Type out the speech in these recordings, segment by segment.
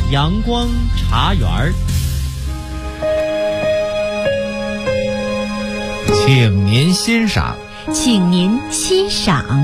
阳光茶园儿， 请您欣赏。 请您欣赏。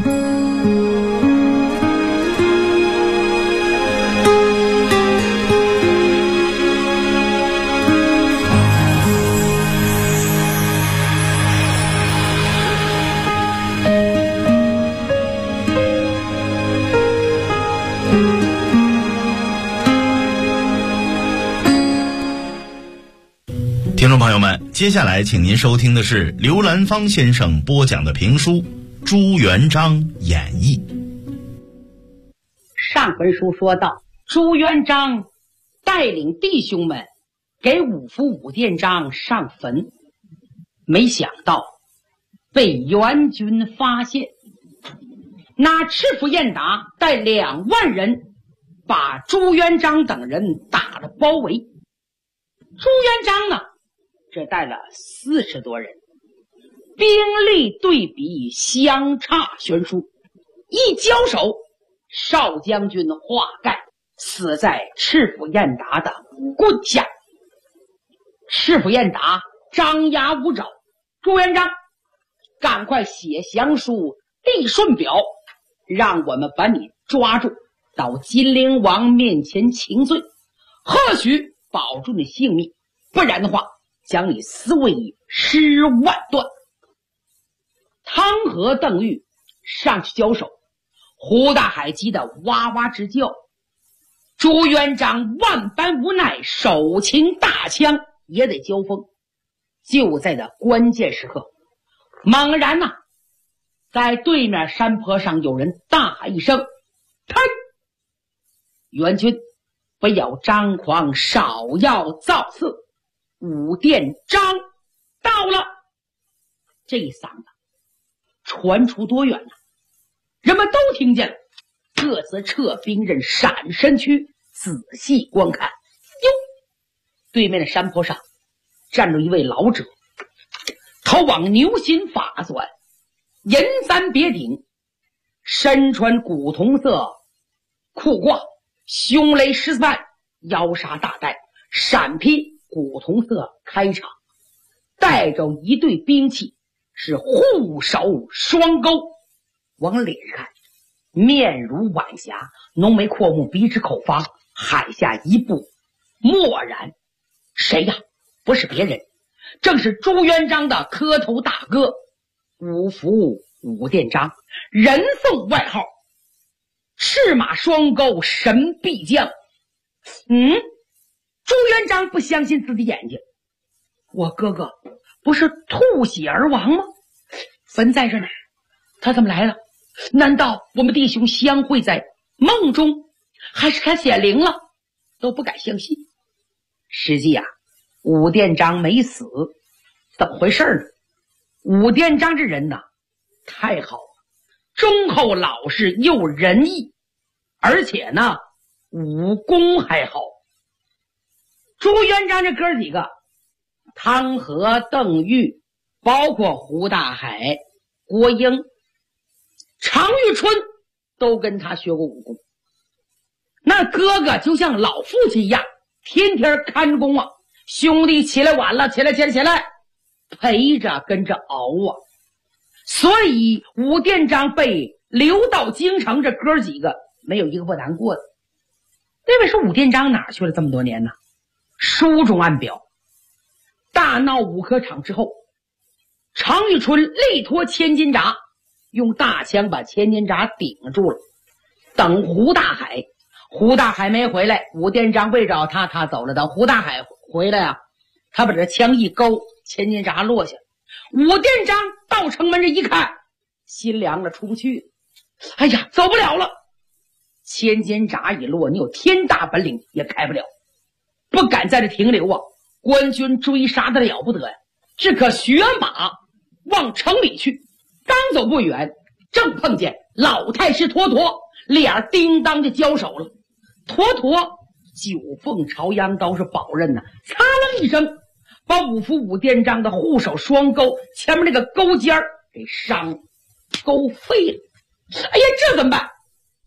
听众朋友们，接下来请您收听的是刘兰芳先生播讲的评书《朱元璋演义》。 上回书说到，朱元璋带领弟兄们给五福武殿章上坟，没想到被元军发现，那赤府燕达带2万人把朱元璋等人打了包围。朱元璋呢，只带了40多人，兵力对比相差悬殊，一交手，少将军华盖死在赤府燕达的棍下。赤府燕达张牙舞爪，朱元璋赶快写降书递顺表，让我们把你抓住，到金陵王面前请罪，或许保住你性命，不然的话将你撕为10万段。汤和邓玉上去交手，胡大海急得哇哇直叫。朱元璋万般无奈，手擎大枪也得交锋。就在这关键时刻，猛然在对面山坡上有人大喊一声：开！元军不要张狂，少要造次，武殿章到了。这一嗓子传出多远呢？人们都听见了，各自撤兵刃，闪身躯，仔细观看。哟，对面的山坡上站着一位老者，头往牛心发钻，银簪别顶，身穿古铜色裤褂，胸勒10瓣，腰纱大带，闪披古铜色开场，带着一对兵器，是护手双钩。往脸上看，面如晚霞，浓眉阔目，鼻直口方，海下一步默然。谁呀？不是别人，正是朱元璋的磕头大哥五福武殿章，人送外号赤马双钩神臂将。朱元璋不相信自己眼睛，我哥哥不是吐血而亡吗？坟在这呢，他怎么来了？难道我们弟兄相会在梦中，还是看显灵了？都不敢相信。实际武殿章没死，怎么回事呢？武殿章这人太好了，忠厚老实又仁义，而且武功还好。朱元璋这哥几个，汤和、邓玉，包括胡大海、郭英、常遇春，都跟他学过武功。那哥哥就像老父亲一样，天天看功兄弟起来晚了，起来，陪着跟着熬所以武殿章被留到京城，这哥几个没有一个不难过的。那位说武殿章哪去了这么多年呢？书中暗表，大闹五科场之后，常遇春力托千斤闸，用大枪把千斤闸顶住了，等胡大海没回来，武殿章未找他，他走了。等胡大海回来他把这枪一勾，千斤闸落下。武殿章到城门这一看，心凉了，出不去。哎呀，走不了了。千斤闸一落，你有天大本领也开不了，不敢在这停留官军追杀的了不得呀，只可学马往城里去。刚走不远，正碰见老太师妥妥，俩叮当就交手了。妥妥9凤朝阳刀是宝刃擦楞一声，把五福武殿章的护手双钩前面那个钩尖给伤勾废了。哎呀，这怎么办？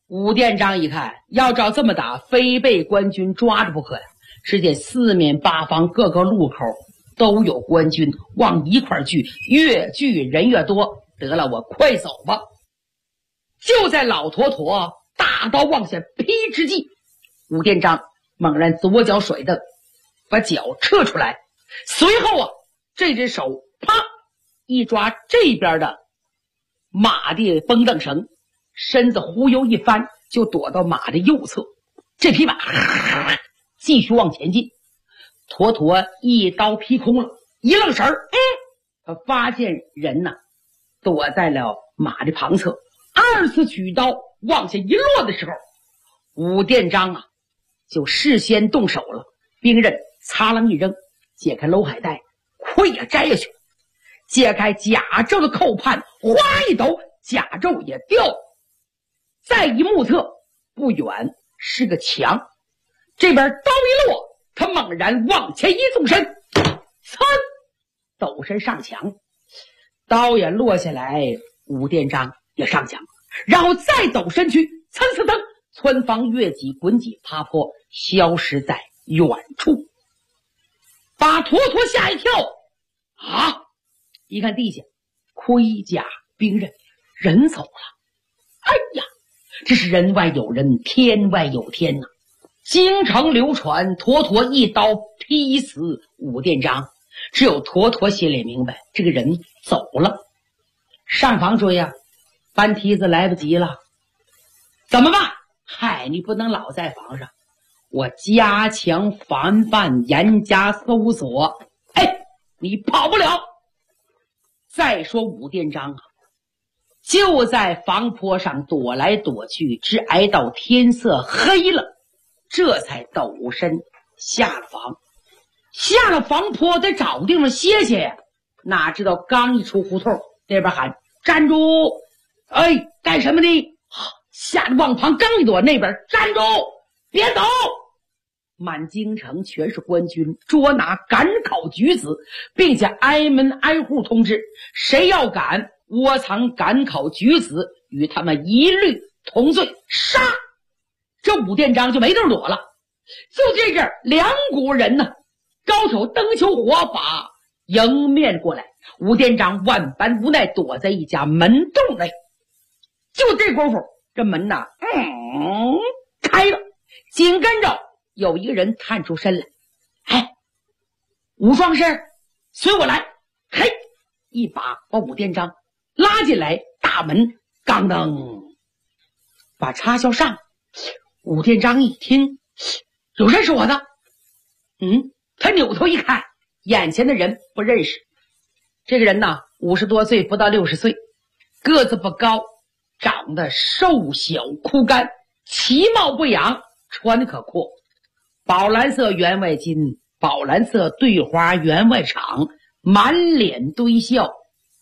武店长一看，要照这么打，非被官军抓着不可呀！只见四面八方各个路口都有官军往一块聚，越聚人越多。得了，我快走吧！就在老坨坨大刀往下劈之际，武店长猛然左脚甩蹬，把脚撤出来，随后这只手啪一抓这边的马的绷蹬绳，身子忽悠一翻，就躲到马的右侧。这匹马继续往前进，坨坨一刀劈空了，一愣神儿，他发现人躲在了马的旁侧。二次举刀往下一落的时候，武店长就事先动手了，兵刃擦楞一扔，解开娄海带，盔摘下去，解开甲胄的扣判，哗一抖，甲胄也掉了。再一目测，不远是个墙，这边刀一落，他猛然往前一纵身，噌，抖身上墙，刀也落下来，武店长也上墙，然后再抖身去，噌噌噌，窜方越脊滚脊爬坡，消失在远处，把坨坨吓一跳一看地下盔甲兵刃，人走了。哎呀，这是人外有人，天外有天京城流传坨坨一刀劈死武店长，只有坨坨心里明白，这个人走了。上房追搬梯子来不及了，怎么办？嗨，你不能老在房上，我加强防范，严加搜索。你跑不了。再说武店长就在房坡上躲来躲去，直挨到天色黑了，这才抖身下了房。下了房坡得找个地方歇歇呀，哪知道刚一出胡同，那边喊站住！干什么呢？吓得往旁刚一躲，那边站住，别走！满京城全是官军，捉拿赶考举子，并且挨门挨户通知，谁要敢窝藏赶考举子，与他们一律同罪，杀！这武店长就没地儿躲了。就这阵两股人高手灯球火把迎面过来，武店长万般无奈，躲在一家门洞内。就这功夫，这门开了，紧跟着有一个人探出身来，武壮士，随我来！嘿，一把把武店长拉进来，大门刚噔把插销上。武店长一听，有认识我的？他扭头一看，眼前的人不认识。这个人50多岁，不到60岁，个子不高，长得瘦小枯干，其貌不扬，穿的可阔，宝蓝色员外巾，宝蓝色对花员外氅，满脸堆笑。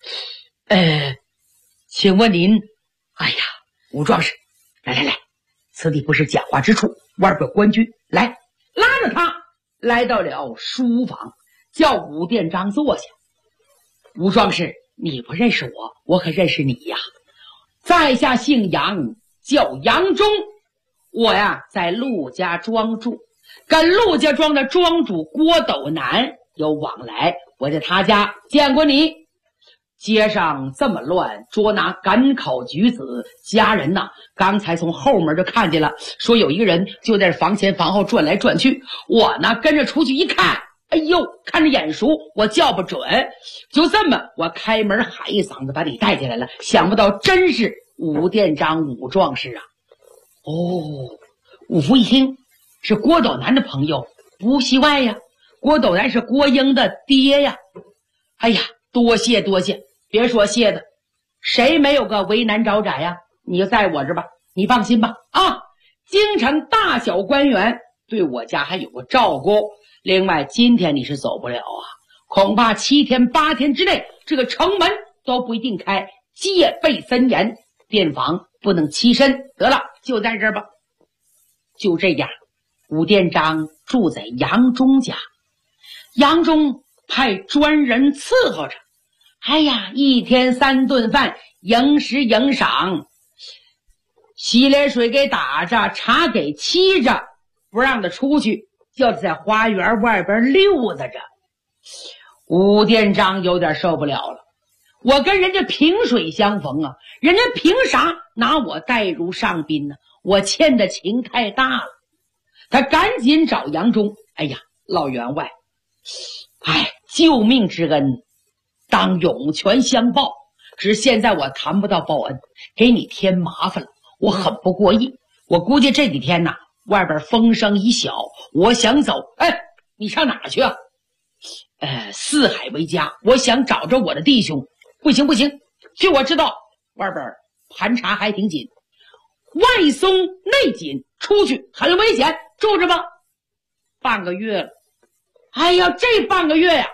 请问您？武壮士，来，此地不是讲话之处，外边官军，来，拉着他来到了书房，叫武店长坐下。武壮士，你不认识我，我可认识你呀。在下姓杨，叫杨忠，我在陆家庄住，跟陆家庄的庄主郭斗南有往来，我在他家见过你。街上这么乱，捉拿赶考举子，家人刚才从后门就看见了，说有一个人就在房前房后转来转去，我跟着出去一看，看着眼熟，我叫不准，就这么我开门喊一嗓子把你带进来了，想不到真是武店长武壮士武福一听是郭斗南的朋友，不戏外呀，郭斗南是郭英的爹呀。多谢，别说谢的，谁没有个为难找窄呀？你就在我这吧，你放心吧。京城大小官员对我家还有个照顾，另外今天你是走不了恐怕7天8天之内，这个城门都不一定开，戒备森严，店房不能欺身。得了，就在这儿吧。就这样，武店长住在杨忠家，杨忠派专人伺候着。1天3顿饭，迎食迎赏。 洗脸水给打着，茶给沏着，不让他出去，就在花园外边溜达着。武店长有点受不了了，我跟人家萍水相逢啊，人家凭啥拿我带入上宾呢？我欠的情太大了。他赶紧找杨忠，哎呀，老员外，救命之恩当涌泉相报，只是现在我谈不到报恩，给你添麻烦了，我很不过意。我估计这几天呐，外边风声一小，我想走。你上哪去啊？四海为家，我想找着我的弟兄。不行，据我知道，外边盘查还挺紧，外松内紧，出去很危险，住着吧。半个月了，哎呀，这半个月呀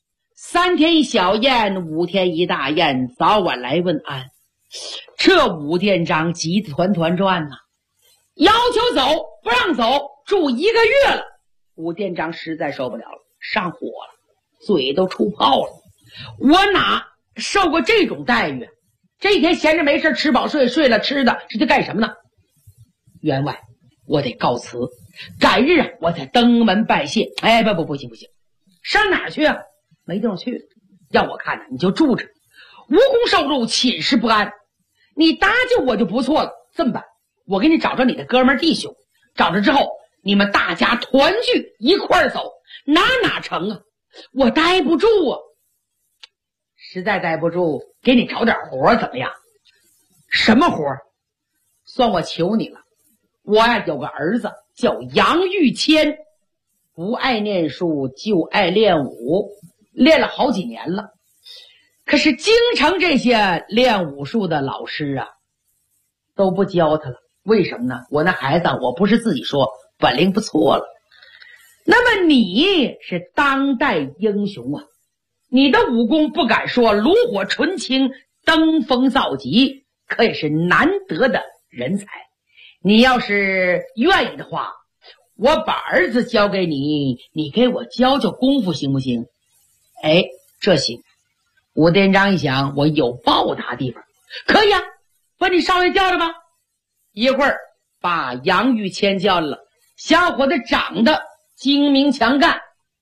，3天一小宴，5天一大宴，早晚来问安。这武店长急得团团转呐，要求走不让走，住1个月了。武店长实在受不了了，上火了，嘴都出泡了。我哪受过这种待遇？这一天闲着没事，吃饱睡，睡了吃的，这就干什么呢？员外，我得告辞，改日啊，我再登门拜谢。不行，上哪儿去啊？没地方去，要我看呢，你就住着，无功受禄，寝食不安。你搭救我就不错了。这么办，我给你找着你的哥们弟兄，找着之后，你们大家团聚一块儿走，哪成啊？我待不住啊，实在待不住，给你找点活怎么样？什么活？算我求你了。我呀有个儿子叫杨玉谦，不爱念书就爱练武，练了好几年了。可是京城这些练武术的老师啊，都不教他了。为什么呢？我那孩子，我不是自己说，本领不错了。那么你是当代英雄啊，你的武功不敢说炉火纯青，登峰造极，可也是难得的人才。你要是愿意的话，我把儿子交给你，你给我教教功夫行不行？这行。武店长一想，我有报答地方，可以啊，把你少爷叫了吧。一会儿把杨玉谦叫了，小伙子长得精明强干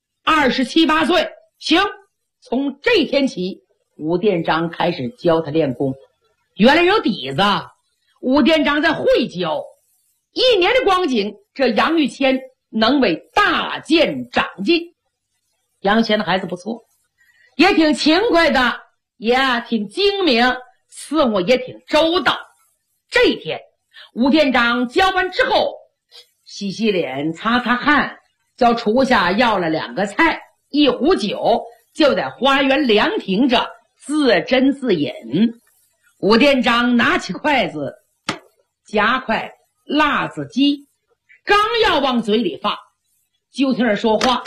，27、28岁。行，从这天起，武店长开始教他练功。原来有底子，武店长在会教。1年的光景，这杨玉谦能为大剑长进。杨玉谦的孩子不错，也挺勤快的，也挺精明，伺候也挺周到。这一天，武店长教完之后，洗洗脸，擦擦汗，叫厨下要了2个菜，1壶酒，就在花园凉亭着自斟自饮。武店长拿起筷子，夹块辣子鸡，刚要往嘴里放，就听人说话。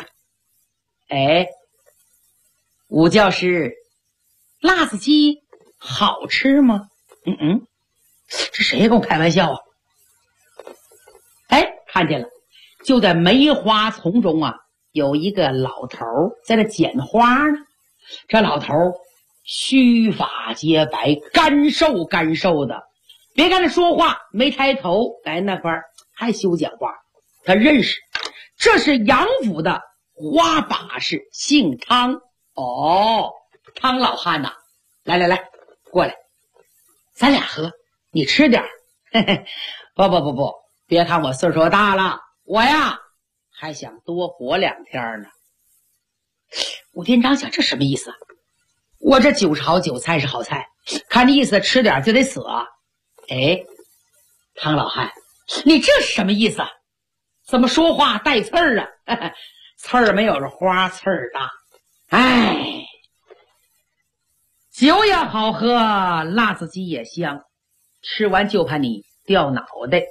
武教师，辣子鸡好吃吗？这谁跟我开玩笑啊？看见了，就在梅花丛中啊，有一个老头在那捡花呢。这老头须发洁白，干瘦的，别看他说话没抬头，那块害羞讲话。他认识，这是杨府的花把式，姓汤。汤老汉呐，来，过来，咱俩喝，你吃点儿。不，别看我岁数大了，我呀还想多活2天呢。武店长想，这什么意思啊？我这酒是好酒，菜是好菜，看这意思吃点就得死啊。汤老汉，你这是什么意思啊？怎么说话带刺儿啊？刺儿没有这花刺儿大。酒也好喝，辣子鸡也香，吃完就怕你掉脑袋。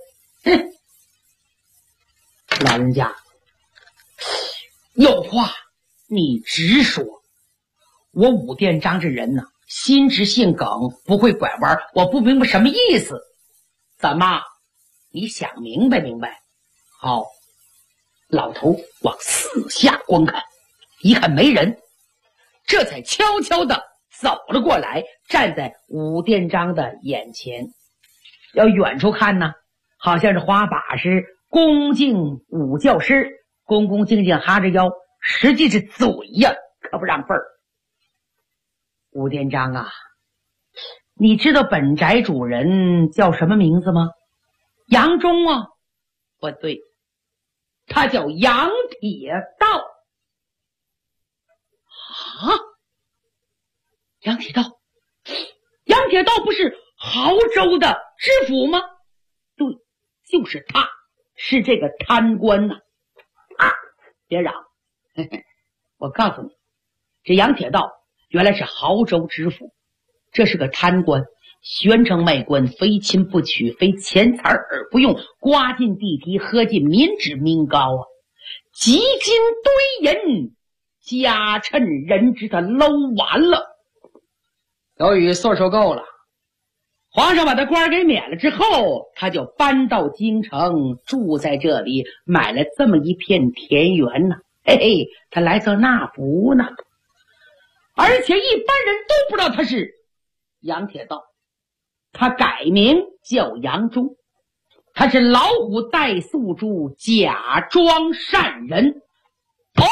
老人家，有话你直说。我武店长这人呢，心直性梗，不会拐弯，我不明白什么意思。怎么？你想明白？好。老头往四下观看，一看没人，这才悄悄地走了过来，站在武店长的眼前。 要远处看呢，好像是花把式恭敬武教师，恭恭敬敬哈着腰，实际是嘴呀，可不让份儿。武殿章啊，你知道本宅主人叫什么名字吗？杨忠啊？不对，他叫杨铁道。啊，杨铁道，杨铁道不是亳州的知府吗？对，就是他，是这个贪官呐！啊，别嚷，嘿嘿，我告诉你，这杨铁道原来是亳州知府，这是个贪官，宣称卖官，非亲不娶，非钱财而不用，刮尽地皮，喝尽民脂民膏啊！积金堆银，家趁人之，他搂完了。由于岁数够了，皇上把他官给免了之后，他就搬到京城，住在这里，买了这么一片田园呢。嘿嘿，他来做纳福呢。而且一般人都不知道他是杨铁道，他改名叫杨忠，他是老虎带素珠，假装善人。哦，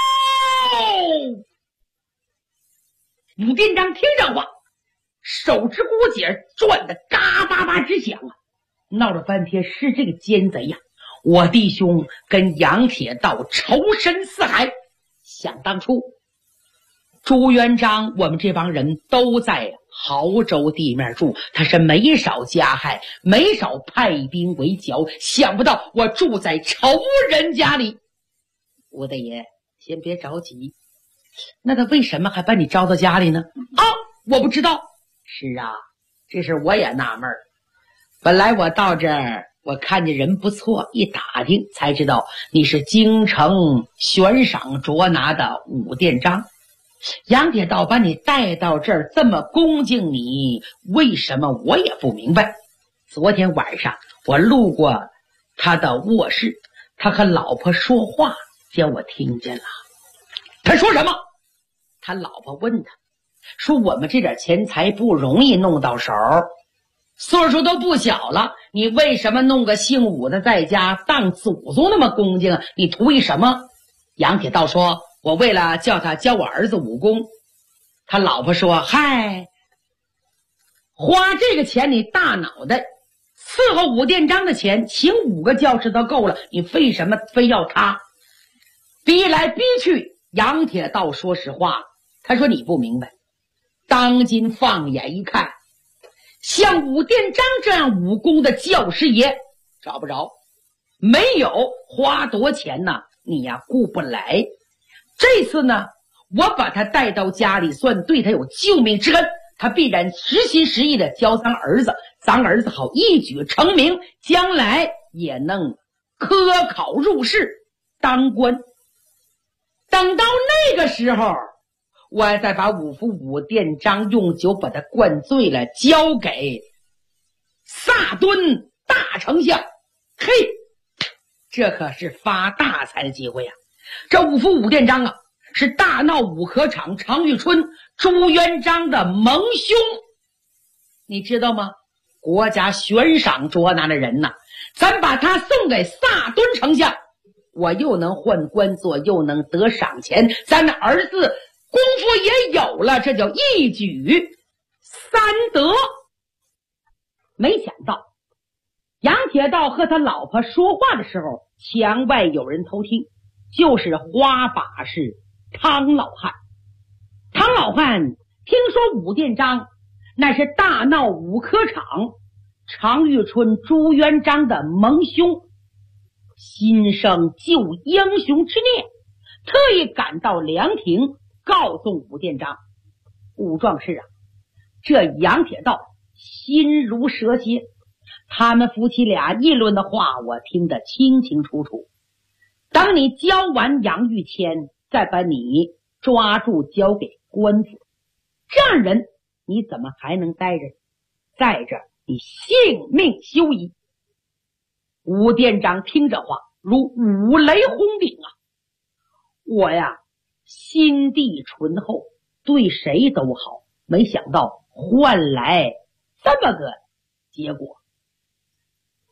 武殿章听这话，手指骨节转得嘎巴巴直响啊！闹了半天是这个奸贼呀！我弟兄跟杨铁道仇深似海。想当初朱元璋我们这帮人都在亳州地面住，他是没少加害，没少派兵围剿，想不到我住在仇人家里。吴大爷先别着急，那他为什么还把你招到家里呢？啊，我不知道。是啊，这事我也纳闷。本来我到这儿，我看见人不错，一打听才知道你是京城悬赏捉拿的武殿章。杨铁道把你带到这儿，这么恭敬你，为什么我也不明白。昨天晚上我路过他的卧室，他和老婆说话，叫我听见了。他说什么？他老婆问他说，我们这点钱财不容易弄到手，岁数都不小了，你为什么弄个姓武的在家当祖宗那么恭敬？你图一什么？杨铁道说，我为了叫他教我儿子武功。他老婆说，嗨，花这个钱你大脑袋，伺候武殿章的钱请5个教师都够了，你为什么非要他？逼来逼去，杨铁道说实话，他说你不明白，当今放眼一看，像武殿章这样武功的教师爷找不着，没有，花多钱呢你呀顾不来。这次呢，我把他带到家里，算对他有救命之恩，他必然实心实意的教咱儿子，咱儿子好一举成名，将来也能科考入仕当官。等到那个时候，我再把五福武殿章用酒把他灌醉了，交给萨敦大丞相。嘿，这可是发大财的机会呀！这五福武殿章啊，是大闹五合场常遇春朱元璋的盟兄，你知道吗？国家悬赏捉拿的人呐，咱把他送给萨敦丞相，我又能换官做，又能得赏钱，咱的儿子功夫也有了，这叫一举三得。没想到杨铁道和他老婆说话的时候，墙外有人偷听，就是花把式汤老汉。汤老汉听说武殿章那是大闹五科场常遇春朱元璋的盟兄，心生救英雄之念，特意赶到凉亭告诉武殿章。武壮士啊，这杨铁道心如蛇蝎，他们夫妻俩议论的话我听得清清楚楚。当你交完杨玉谦，再把你抓住交给官府，这样人你怎么还能待着？在这你性命休矣。武殿章听这话如五雷轰顶啊！我呀心地醇厚，对谁都好，没想到换来这么个结果。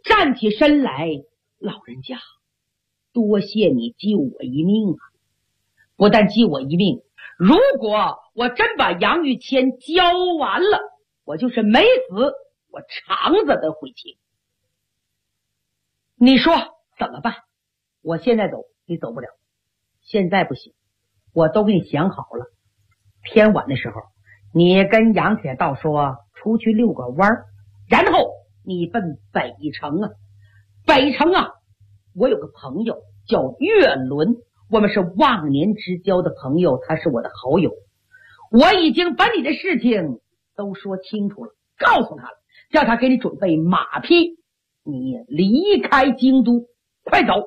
站起身来，老人家，多谢你救我一命啊！不但救我一命，如果我真把杨玉谦交完了，我就是没死，我肠子得悔青。你说怎么办？我现在走，你走不了。现在不行，我都给你想好了。天晚的时候，你跟杨铁道说出去遛个弯，然后你奔北城啊。北城啊，我有个朋友叫岳伦，我们是忘年之交的朋友，他是我的好友。我已经把你的事情都说清楚了，告诉他了，叫他给你准备马匹，你离开京都，快走。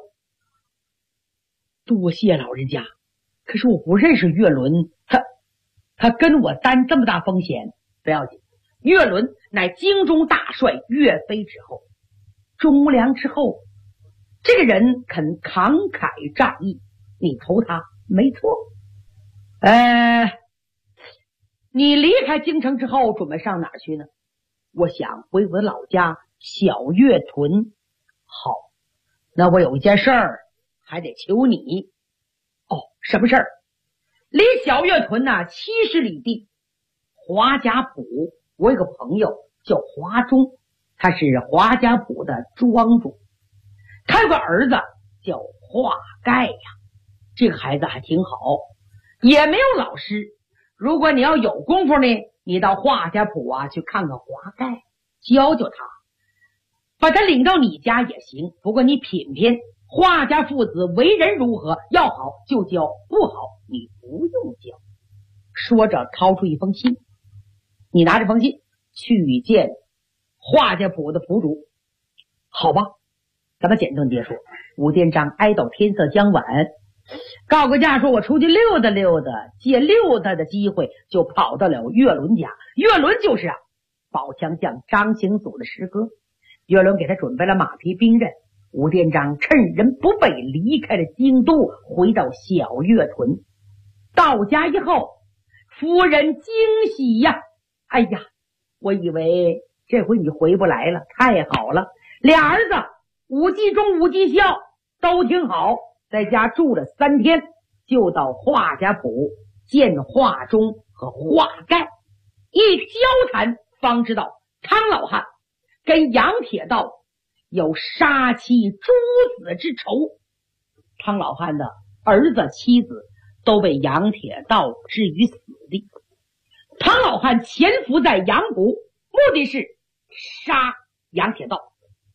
多谢老人家，可是我不认识岳伦，他跟我担这么大风险。不要紧，岳伦乃京中大帅岳飞之后，忠无良之后，这个人肯慷慨战役，你投他没错。你离开京城之后准备上哪儿去呢？我想回我的老家小月屯。好，那我有一件事儿还得求你。什么事儿？离小月屯70里地，华家堡，我有个朋友叫华忠，他是华家堡的庄主，他有个儿子叫华盖呀。这个孩子还挺好，也没有老师。如果你要有功夫呢，你到华家堡去看看华盖，教教他，把他领到你家也行。不过你品品华家父子为人如何，要好就教，不好你不用教。说着掏出一封信，你拿这封信去见华家堡的堡主。好吧，咱们简短结束。武殿章挨到天色将晚，告个假说我出去溜达溜达，借溜达的机会就跑到了岳伦家。岳伦就是宝强将张行祖的师哥。岳伦给他准备了马匹兵刃，武殿章趁人不备离开了京都，回到小月屯。到家以后，夫人惊喜呀，哎呀，我以为这回你回不来了，太好了。俩儿子武继忠、武继孝都挺好，在家住了3天，就到华家堡见华忠和华盖。一交谈方知道汤老汉跟杨铁道有杀妻诛子之仇。汤老汉的儿子妻子都被杨铁道置于死地。汤老汉潜伏在阳谷，目的是杀杨铁道。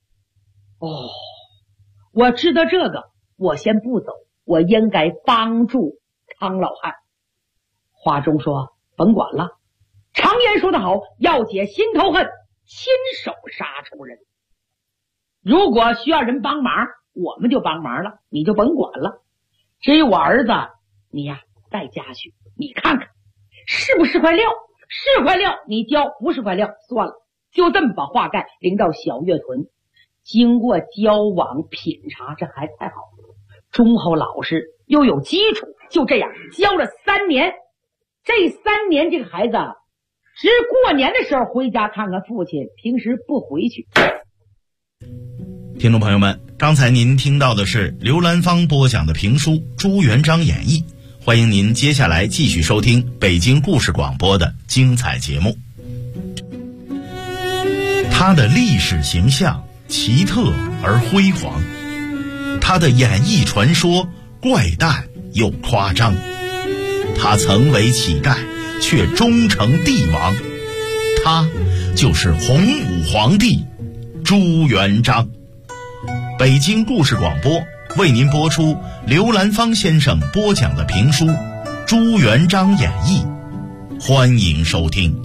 我知道这个，我先不走，我应该帮助汤老汉。华忠说甭管了，常言说得好，要解心头恨，亲手杀仇人。如果需要人帮忙，我们就帮忙了，你就甭管了。至于我儿子，你带家去，你看看是不是块料，是块料你交，不是块料算了。就这么把华盖领到小月屯。经过交往品察，这孩子太好了，忠厚老实又有基础。就这样教了3年，这3年这个孩子只过年的时候回家看看父亲，平时不回去。 听众朋友们，刚才您听到的是刘兰芳播讲的评书《朱元璋演义》，欢迎您接下来继续收听北京故事广播的精彩节目。他的历史形象奇特而辉煌，他的演艺传说怪诞又夸张，他曾为乞丐却终成帝王，他就是洪武皇帝朱元璋。北京故事广播为您播出刘兰芳先生播讲的评书《朱元璋演义》，欢迎收听。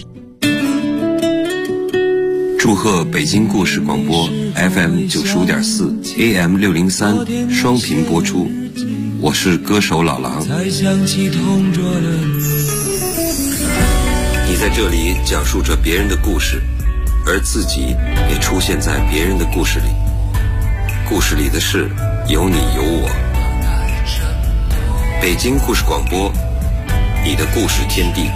祝贺北京故事广播 FM 95.4 AM 603双频播出，我是歌手老狼。你在这里讲述着别人的故事，而自己也出现在别人的故事里，故事里的事有你有我。北京故事广播，你的故事天地。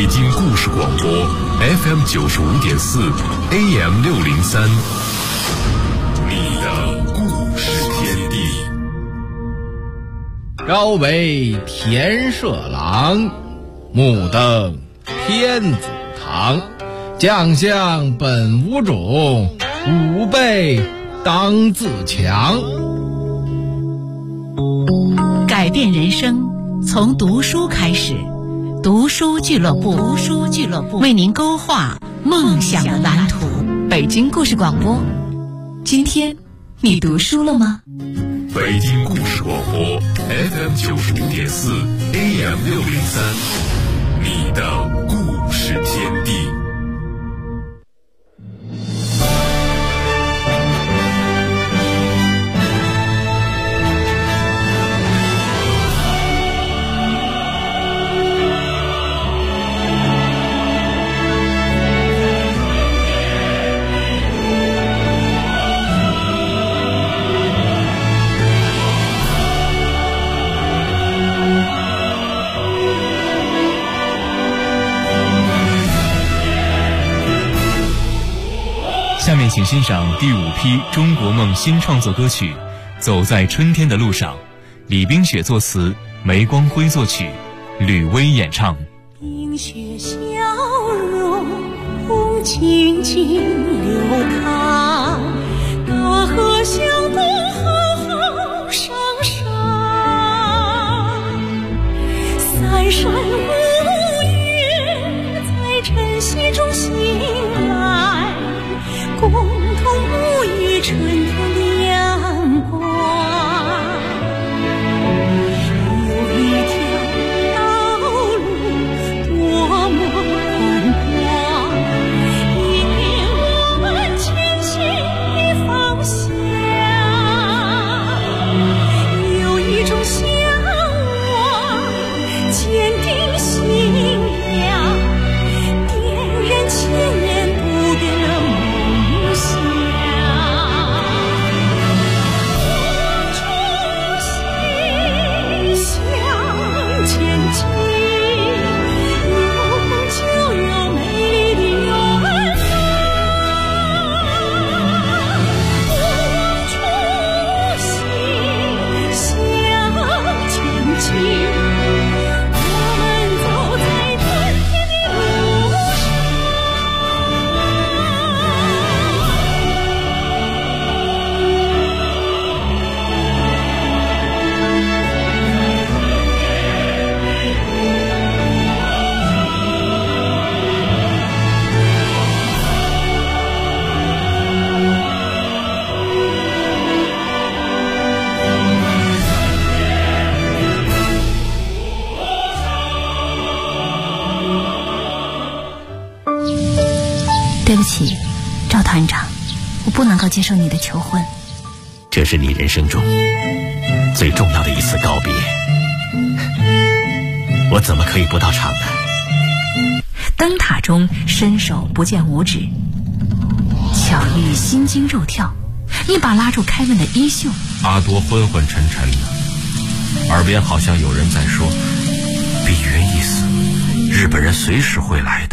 北京故事广播 FM 95.4 AM 603，你的故事天地。 朝为田舍郎，暮登天子堂。将相本无种，吾辈当自强。 改变人生从读书开始，读书俱乐部为您勾画梦想的蓝图。北京故事广播，今天你读书了吗？ 北京故事广播 FM 95.4 AM 603，你的故事天地。 下面请欣赏第5批中国梦新创作歌曲《走在春天的路上》，李冰雪作词，梅光辉作曲，吕薇演唱。 冰雪消融，风静静流淌，大河向东浩浩汤汤，三山五岳在晨曦中醒来，共同沐浴春天的阳光。有一条道路多么宽广，引领我们前行的方向。有一种向往，坚定信仰，点燃千年不变的梦想。我衷心向前进，有梦就有美丽的远方。我衷心向前进，我们走在春天的路上。 对不起，赵团长，我不能够接受你的求婚。 这是你人生中最重要的一次告别，我怎么可以不到场呢？ 灯塔中伸手不见五指，巧遇心惊肉跳，一把拉住凯文的衣袖。 阿多昏昏沉沉的，耳边好像有人在说：“比约一死，日本人随时会来的。”